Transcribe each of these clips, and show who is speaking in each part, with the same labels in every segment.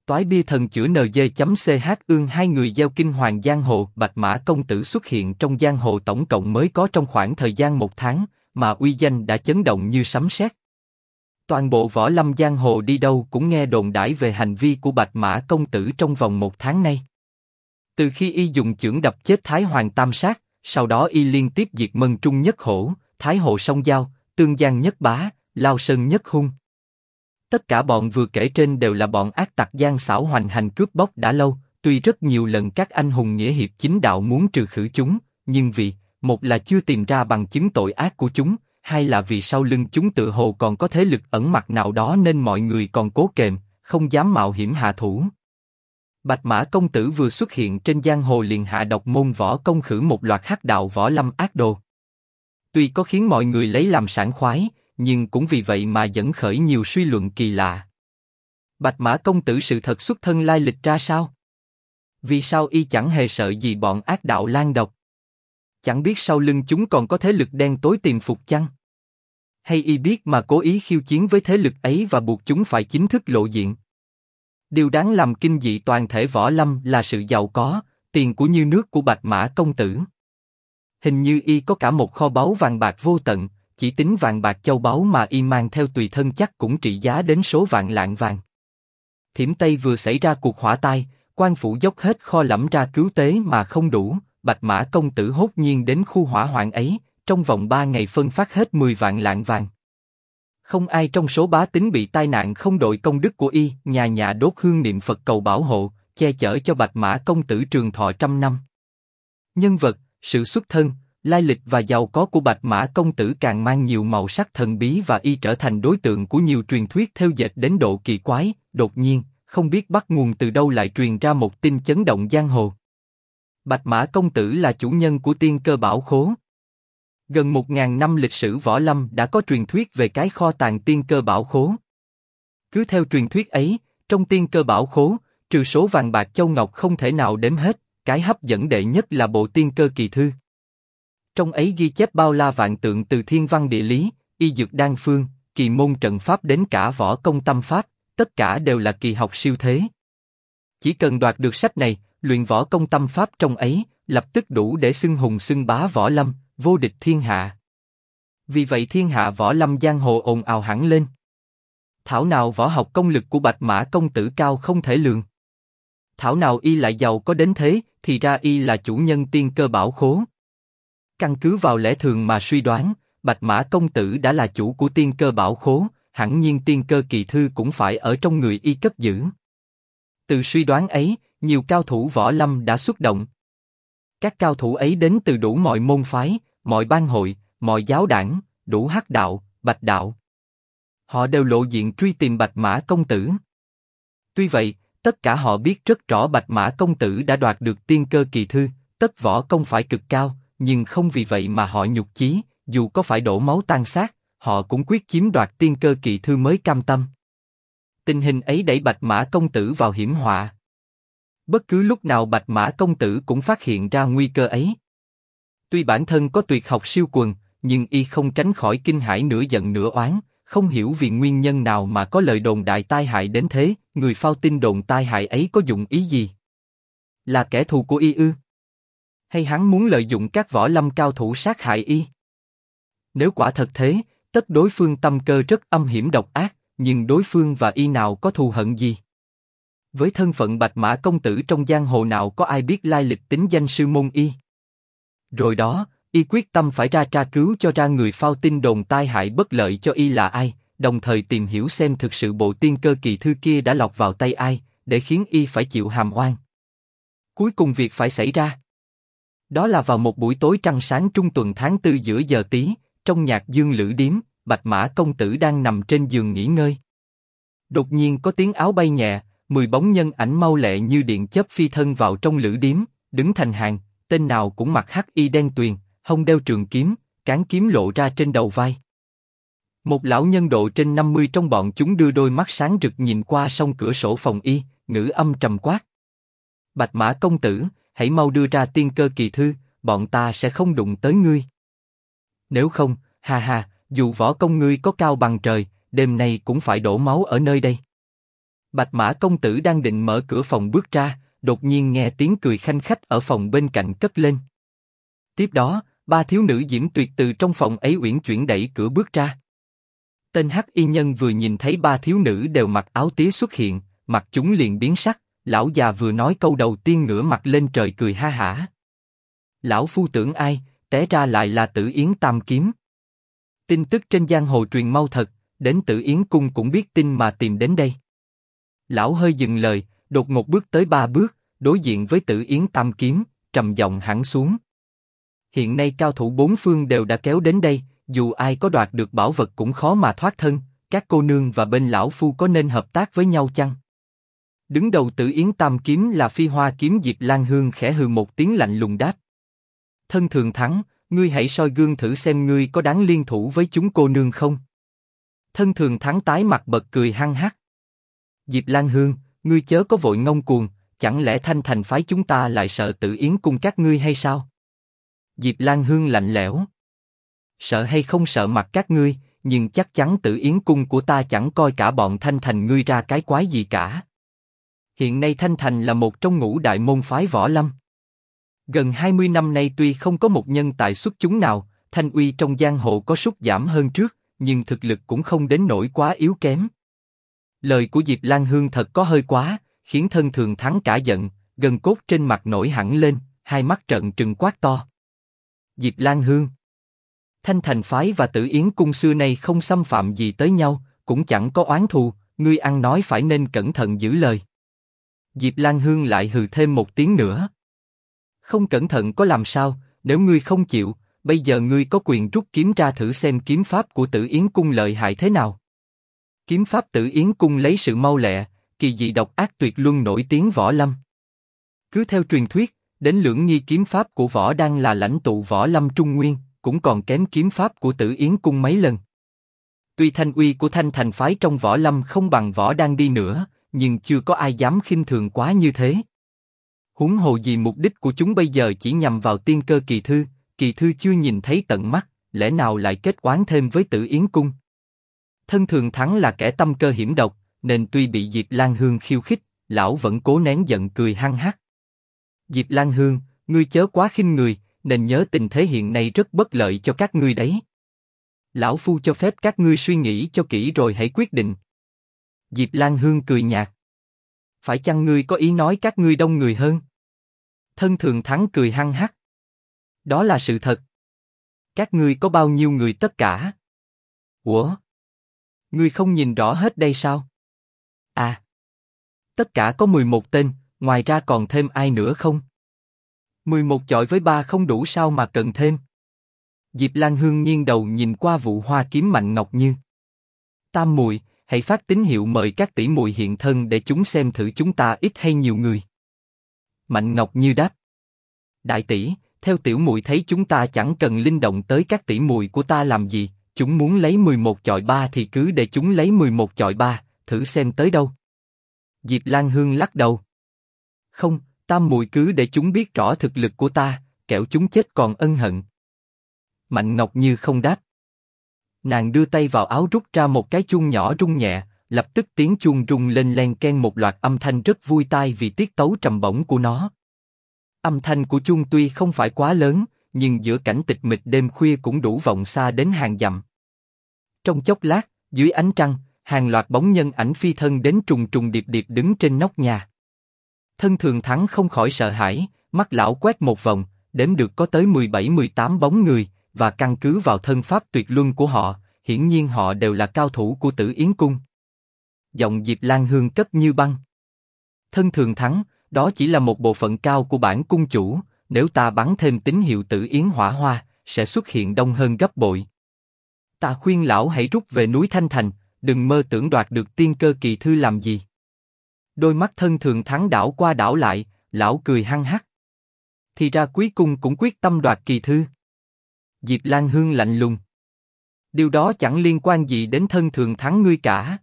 Speaker 1: Toái bia thần chữa NG.ch ương hai người gieo kinh hoàng giang hồ. Bạch Mã công tử xuất hiện trong giang hồ tổng cộng mới có trong khoảng thời gian 1 tháng, mà uy danh đã chấn động như sấm sét. Toàn bộ võ lâm giang hồ đi đâu cũng nghe đồn đãi về hành vi của Bạch Mã công tử trong vòng 1 tháng nay. Từ khi y dùng chưởng đập chết Thái Hoàng Tam Sát, sau đó y liên tiếp diệt Mân Trung Nhất Hổ, Thái Hồ Song Giao, Tương Giang Nhất Bá, Lao Sơn Nhất Hung. Tất cả bọn vừa kể trên đều là bọn ác tặc gian xảo hoành hành cướp bóc đã lâu, tuy rất nhiều lần các anh hùng nghĩa hiệp chính đạo muốn trừ khử chúng, nhưng vì, một là chưa tìm ra bằng chứng tội ác của chúng, hai là vì sau lưng chúng tự hồ còn có thế lực ẩn mặt nào đó nên mọi người còn cố kềm, không dám mạo hiểm hạ thủ. Bạch Mã công tử vừa xuất hiện trên giang hồ liền hạ độc môn võ công khử một loạt hắc đạo võ lâm ác đồ. Tuy có khiến mọi người lấy làm sảng khoái, nhưng cũng vì vậy mà dẫn khởi nhiều suy luận kỳ lạ. Bạch Mã công tử sự thật xuất thân lai lịch ra sao? Vì sao y chẳng hề sợ gì bọn ác đạo lan độc? Chẳng biết sau lưng chúng còn có thế lực đen tối tiềm phục chăng? Hay y biết mà cố ý khiêu chiến với thế lực ấy và buộc chúng phải chính thức lộ diện? Điều đáng làm kinh dị toàn thể võ lâm là sự giàu có, tiền của như nước của Bạch Mã công tử. Hình như y có cả một kho báu vàng bạc vô tận, chỉ tính vàng bạc châu báu mà y mang theo tùy thân chắc cũng trị giá đến số vạn lạng vàng. Thiểm Tây vừa xảy ra cuộc hỏa tai, quan phủ dốc hết kho lẫm ra cứu tế mà không đủ, Bạch Mã công tử hốt nhiên đến khu hỏa hoạn ấy, trong vòng 3 ngày phân phát hết 10 vạn lạng vàng. Không ai trong số bá tính bị tai nạn không đội công đức của y, nhà nhà đốt hương niệm Phật cầu bảo hộ, che chở cho Bạch Mã công tử trường thọ 100 năm. Nhân vật, sự xuất thân, lai lịch và giàu có của Bạch Mã công tử càng mang nhiều màu sắc thần bí và y trở thành đối tượng của nhiều truyền thuyết thêu dệt đến độ kỳ quái. Đột nhiên, không biết bắt nguồn từ đâu lại truyền ra một tin chấn động giang hồ. Bạch Mã công tử là chủ nhân của Tiên Cơ Bảo Khố. Gần 1000 năm lịch sử võ lâm đã có truyền thuyết về cái kho tàng Tiên Cơ Bảo Khố. Cứ theo truyền thuyết ấy, trong Tiên Cơ Bảo Khố, trừ số vàng bạc châu ngọc không thể nào đếm hết, cái hấp dẫn đệ nhất là bộ Tiên Cơ Kỳ Thư. Trong ấy ghi chép bao la vạn tượng từ thiên văn địa lý, y dược đan phương, kỳ môn trận pháp đến cả võ công tâm pháp, tất cả đều là kỳ học siêu thế. Chỉ cần đoạt được sách này, luyện võ công tâm pháp trong ấy, lập tức đủ để xưng hùng xưng bá võ lâm, vô địch thiên hạ. Vì vậy thiên hạ võ lâm giang hồ ồn ào hẳn lên. Thảo nào võ học công lực của Bạch Mã công tử cao không thể lường. Thảo nào y lại giàu có đến thế, thì ra y là chủ nhân Tiên Cơ Bảo Khố. Căn cứ vào lẽ thường mà suy đoán, Bạch Mã công tử đã là chủ của Tiên Cơ Bảo Khố, hẳn nhiên Tiên Cơ Kỳ Thư cũng phải ở trong người y cất giữ. Từ suy đoán ấy, nhiều cao thủ võ lâm đã xuất động. Các cao thủ ấy đến từ đủ mọi môn phái, mọi bang hội, mọi giáo đảng, đủ hắc đạo, bạch đạo. Họ đều lộ diện truy tìm Bạch Mã công tử. Tuy vậy, tất cả họ biết rất rõ Bạch Mã công tử đã đoạt được Tiên Cơ Kỳ Thư, tất võ công phải cực cao, nhưng không vì vậy mà họ nhục chí, dù có phải đổ máu tan xác, họ cũng quyết chiếm đoạt Tiên Cơ Kỳ Thư mới cam tâm. Tình hình ấy đẩy Bạch Mã công tử vào hiểm họa. Bất cứ lúc nào Bạch Mã công tử cũng phát hiện ra nguy cơ ấy. Tuy bản thân có tuyệt học siêu quần, nhưng y không tránh khỏi kinh hãi nửa giận nửa oán, không hiểu vì nguyên nhân nào mà có lời đồn đại tai hại đến thế, người phao tin đồn tai hại ấy có dụng ý gì? Là kẻ thù của y ư? Hay hắn muốn lợi dụng các võ lâm cao thủ sát hại y? Nếu quả thật thế, tất đối phương tâm cơ rất âm hiểm độc ác, nhưng đối phương và y nào có thù hận gì? Với thân phận Bạch Mã công tử trong giang hồ nào có ai biết lai lịch tính danh sư môn y? Rồi đó, y quyết tâm phải ra tra cứu cho ra người phao tin đồn tai hại bất lợi cho y là ai, đồng thời tìm hiểu xem thực sự bộ Tiên Cơ Kỳ Thư kia đã lọt vào tay ai, để khiến y phải chịu hàm oan. Cuối cùng việc phải xảy ra. Đó là vào một buổi tối trăng sáng trung tuần tháng 4 giữa giờ tí, trong nhạc dương lữ điếm, Bạch Mã công tử đang nằm trên giường nghỉ ngơi. Đột nhiên có tiếng áo bay nhẹ, 10 bóng nhân ảnh mau lẹ như điện chớp phi thân vào trong lữ điếm, đứng thành hàng, tên nào cũng mặc hắc y đen tuyền, hông đeo trường kiếm, cán kiếm lộ ra trên đầu vai. Một lão nhân độ trên 50 trong bọn chúng đưa đôi mắt sáng rực nhìn qua song cửa sổ phòng y, ngữ âm trầm quát: Bạch Mã công tử, hãy mau đưa ra Tiên Cơ Kỳ Thư, bọn ta sẽ không đụng tới ngươi. Nếu không, ha ha, dù võ công ngươi có cao bằng trời, đêm nay cũng phải đổ máu ở nơi đây. Bạch Mã công tử đang định mở cửa phòng bước ra, đột nhiên nghe tiếng cười khanh khách ở phòng bên cạnh cất lên. Tiếp đó, ba thiếu nữ diễm tuyệt từ trong phòng ấy uyển chuyển đẩy cửa bước ra. Tên hắc y nhân vừa nhìn thấy ba thiếu nữ đều mặc áo tía xuất hiện, mặt chúng liền biến sắc. Lão già vừa nói câu đầu tiên ngửa mặt lên trời cười ha hả. Lão phu tưởng ai, té ra lại là Tử Yến Tam Kiếm. Tin tức trên giang hồ truyền mau thật, đến Tử Yến cung cũng biết tin mà tìm đến đây. Lão hơi dừng lời, đột ngột bước tới 3 bước, đối diện với Tử Yến Tam Kiếm, trầm giọng hẳn xuống. Hiện nay cao thủ 4 phương đều đã kéo đến đây, dù ai có đoạt được bảo vật cũng khó mà thoát thân. Các cô nương và bên lão phu có nên hợp tác với nhau chăng? Đứng đầu Tử Yến Tam Kiếm là Phi Hoa Kiếm Diệp Lan Hương khẽ hừ một tiếng lạnh lùng đáp. Thân Thường Thắng, ngươi hãy soi gương thử xem ngươi có đáng liên thủ với chúng cô nương không? Thân Thường Thắng tái mặt bật cười hăng hắc. Diệp Lan Hương, ngươi chớ có vội ngông cuồng, chẳng lẽ Thanh Thành phái chúng ta lại sợ Tử Yến cung các ngươi hay sao? Diệp Lan Hương lạnh lẽo. Sợ hay không sợ mặt các ngươi, nhưng chắc chắn Tử Yến cung của ta chẳng coi cả bọn Thanh Thành ngươi ra cái quái gì cả. Hiện nay Thanh Thành là một trong ngũ đại môn phái võ lâm. Gần 20 năm nay tuy không có một nhân tài xuất chúng nào, thanh uy trong giang hồ có sút giảm hơn trước, nhưng thực lực cũng không đến nỗi quá yếu kém. Lời của Diệp Lan Hương thật có hơi quá, khiến Thân Thường Thắng cả giận, gân cốt trên mặt nổi hẳn lên, hai mắt trợn trừng quát to. Diệp Lan Hương, Thanh Thành phái và Tử Yến cung xưa nay không xâm phạm gì tới nhau, cũng chẳng có oán thù, ngươi ăn nói phải nên cẩn thận giữ lời. Diệp Lan Hương lại hừ thêm một tiếng nữa. Không cẩn thận có làm sao, nếu ngươi không chịu, bây giờ ngươi có quyền rút kiếm ra thử xem kiếm pháp của Tử Yến cung lợi hại thế nào. Kiếm pháp Tử Yến cung lấy sự mau lẹ, kỳ dị độc ác tuyệt luân nổi tiếng võ lâm. Cứ theo truyền thuyết, đến Lưỡng Nghi kiếm pháp của Võ Đăng là lãnh tụ võ lâm Trung Nguyên, cũng còn kém kiếm pháp của Tử Yến cung mấy lần. Tuy thanh uy của Thanh Thành phái trong võ lâm không bằng Võ Đăng đi nữa, nhưng chưa có ai dám khinh thường quá như thế. Huống hồ gì mục đích của chúng bây giờ chỉ nhằm vào Tiên Cơ Kỳ Thư chưa nhìn thấy tận mắt, lẽ nào lại kết oán thêm với Tử Yến cung? Thân Thường Thắng là kẻ tâm cơ hiểm độc, nên tuy bị Diệp Lan Hương khiêu khích, lão vẫn cố nén giận cười hăng hắc. Diệp Lan Hương, ngươi chớ quá khinh người, nên nhớ tình thế hiện nay rất bất lợi cho các ngươi đấy. Lão phu cho phép các ngươi suy nghĩ cho kỹ rồi hãy quyết định. Diệp Lan Hương cười nhạt. Phải chăng ngươi có ý nói các ngươi đông người hơn? Thân Thường Thắng cười hăng hắc. Đó là sự thật. Các ngươi có bao nhiêu người tất cả? Ủa? Ngươi không nhìn rõ hết đây sao? À. Tất cả có 11 tên, ngoài ra còn thêm ai nữa không? 11 chọi với 3 không đủ sao mà cần thêm? Diệp Lan Hương nghiêng đầu nhìn qua Vụ Hoa kiếm Mạnh Ngọc Như. Tam muội, hãy phát tín hiệu mời các tỷ muội hiện thân để chúng xem thử chúng ta ít hay nhiều người. Mạnh Ngọc Như đáp. Đại tỷ, theo tiểu muội thấy chúng ta chẳng cần linh động tới các tỷ muội của ta làm gì, chúng muốn lấy 11 chọi 3 thì cứ để chúng lấy 11 chọi 3, thử xem tới đâu. Diệp Lan Hương lắc đầu. Không, tam muội cứ để chúng biết rõ thực lực của ta, kẻo chúng chết còn ân hận. Mạnh Ngọc Như không đáp. Nàng đưa tay vào áo rút ra một cái chuông nhỏ rung nhẹ, lập tức tiếng chuông rung lên len keng một loạt âm thanh rất vui tai vì tiết tấu trầm bổng của nó. Âm thanh của chuông tuy không phải quá lớn, nhưng giữa cảnh tịch mịch đêm khuya cũng đủ vọng xa đến hàng dặm. Trong chốc lát, dưới ánh trăng, hàng loạt bóng nhân ảnh phi thân đến trùng trùng điệp điệp đứng trên nóc nhà. Thân Thường Thắng không khỏi sợ hãi, mắt lão quét một vòng, đếm được có tới 17-18 bóng người, và căn cứ vào thân pháp tuyệt luân của họ, hiển nhiên họ đều là cao thủ của Tử Yến cung. Giọng Diệp Lan Hương cất như băng. Thân Thường Thắng, đó chỉ là một bộ phận cao của bản cung chủ, nếu ta bắn thêm tín hiệu Tử Yến hỏa hoa, sẽ xuất hiện đông hơn gấp bội. Ta khuyên lão hãy rút về núi Thanh Thành, đừng mơ tưởng đoạt được Tiên Cơ Kỳ Thư làm gì. Đôi mắt Thân Thường Thắng đảo qua đảo lại, lão cười hăng hắc. Thì ra Quý cung cũng quyết tâm đoạt Kỳ Thư. Diệp Lan Hương lạnh lùng. Điều đó chẳng liên quan gì đến Thân Thường Thắng ngươi cả.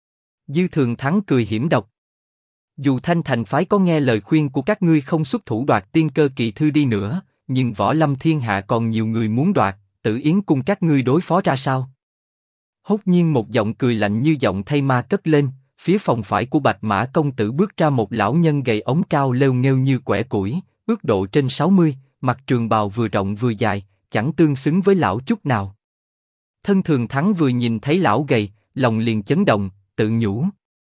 Speaker 1: Dư Thường Thắng cười hiểm độc. Dù Thanh Thành phái có nghe lời khuyên của các ngươi không xuất thủ đoạt Tiên Cơ Kỳ Thư đi nữa, nhưng võ lâm thiên hạ còn nhiều người muốn đoạt, Tử Yến cung các ngươi đối phó ra sao? Hốt nhiên một giọng cười lạnh như giọng thay ma cất lên, phía phòng phải của Bạch Mã công tử bước ra một lão nhân gầy ống cao lêu nghêu như quẻ củi, ước độ trên 60, mặc trường bào vừa rộng vừa dài, chẳng tương xứng với lão chút nào. Thân Thường Thắng vừa nhìn thấy lão gầy, lòng liền chấn động, tự nhủ.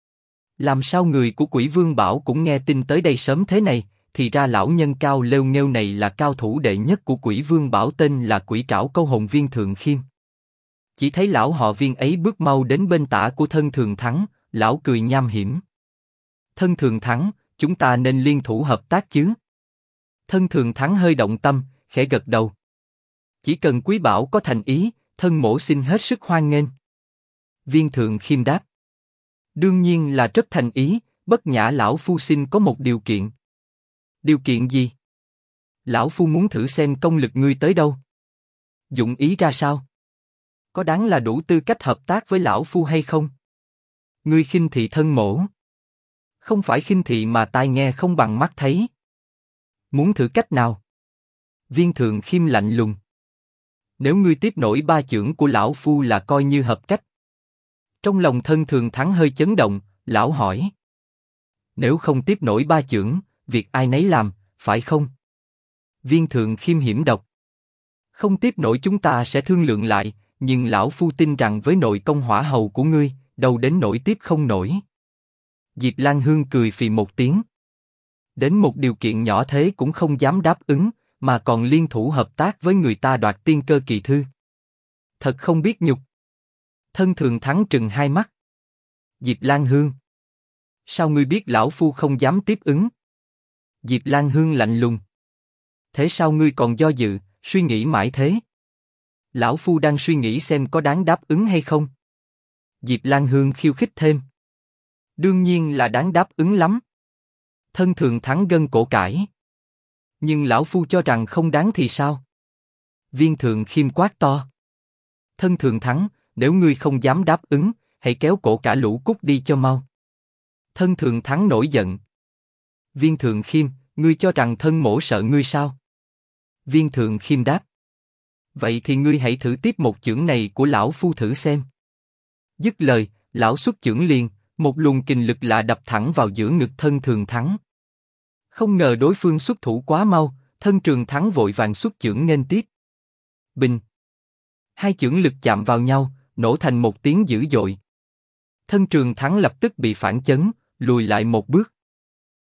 Speaker 1: Làm sao người của Quỷ Vương Bảo cũng nghe tin tới đây sớm thế này, thì ra lão nhân cao lêu nghêu này là cao thủ đệ nhất của Quỷ Vương Bảo, tên là Quỷ Trảo Câu Hồn Viên Thượng Khiêm. Chỉ thấy lão họ Viên ấy bước mau đến bên tả của Thân Thường Thắng, lão cười nham hiểm. Thân Thường Thắng, chúng ta nên liên thủ hợp tác chứ? Thân Thường Thắng hơi động tâm, khẽ gật đầu. Chỉ cần Quý Bảo có thành ý, thân mỗ xin hết sức hoan nghênh. Viên Thượng Khiêm đáp. Đương nhiên là rất thành ý, bất nhã lão phu xin có một điều kiện. Điều kiện gì? Lão phu muốn thử xem công lực ngươi tới đâu. Dụng ý ra sao? Có đáng là đủ tư cách hợp tác với lão phu hay không? Ngươi khinh thị thân mỗ. Không phải khinh thị mà tai nghe không bằng mắt thấy. Muốn thử cách nào? Viên Thượng Khiêm lạnh lùng. Nếu ngươi tiếp nổi 3 chưởng của lão phu là coi như hợp cách. Trong lòng Thân Thường Thắng hơi chấn động, lão hỏi. Nếu không tiếp nổi 3 chưởng, việc ai nấy làm, phải không? Viên Thượng Khiêm hiểm độc. Không tiếp nổi chúng ta sẽ thương lượng lại, nhưng lão phu tin rằng với nội công hỏa hầu của ngươi, đâu đến nổi tiếp không nổi. Diệp Lan Hương cười phì một tiếng. Đến một điều kiện nhỏ thế cũng không dám đáp ứng, mà còn liên thủ hợp tác với người ta đoạt tiên cơ kỳ thư. Thật không biết nhục. Thân Thường Thắng trừng hai mắt. Diệp Lan Hương. Sao ngươi biết lão phu không dám tiếp ứng? Diệp Lan Hương lạnh lùng. Thế sao ngươi còn do dự, suy nghĩ mãi thế? Lão phu đang suy nghĩ xem có đáng đáp ứng hay không. Diệp Lan Hương khiêu khích thêm. Đương nhiên là đáng đáp ứng lắm. Thân Thường Thắng gân cổ cãi. Nhưng lão phu cho rằng không đáng thì sao? Viên Thượng Khiêm quát to. Thân Thường Thắng, nếu ngươi không dám đáp ứng, hãy kéo cổ cả lũ cút đi cho mau. Thân Thường Thắng nổi giận. Viên Thượng Khiêm, ngươi cho rằng thân mỗ sợ ngươi sao? Viên Thượng Khiêm đáp. Vậy thì ngươi hãy thử tiếp một chưởng này của lão phu thử xem. Dứt lời, lão xuất chưởng liền, một luồng kình lực lạ đập thẳng vào giữa ngực Thân Thường Thắng. Không ngờ đối phương xuất thủ quá mau, Thân Thường Thắng vội vàng xuất chưởng nghênh tiếp. Bình. Hai chưởng lực chạm vào nhau, nổ thành một tiếng dữ dội. Thân Thường Thắng lập tức bị phản chấn, lùi lại một bước.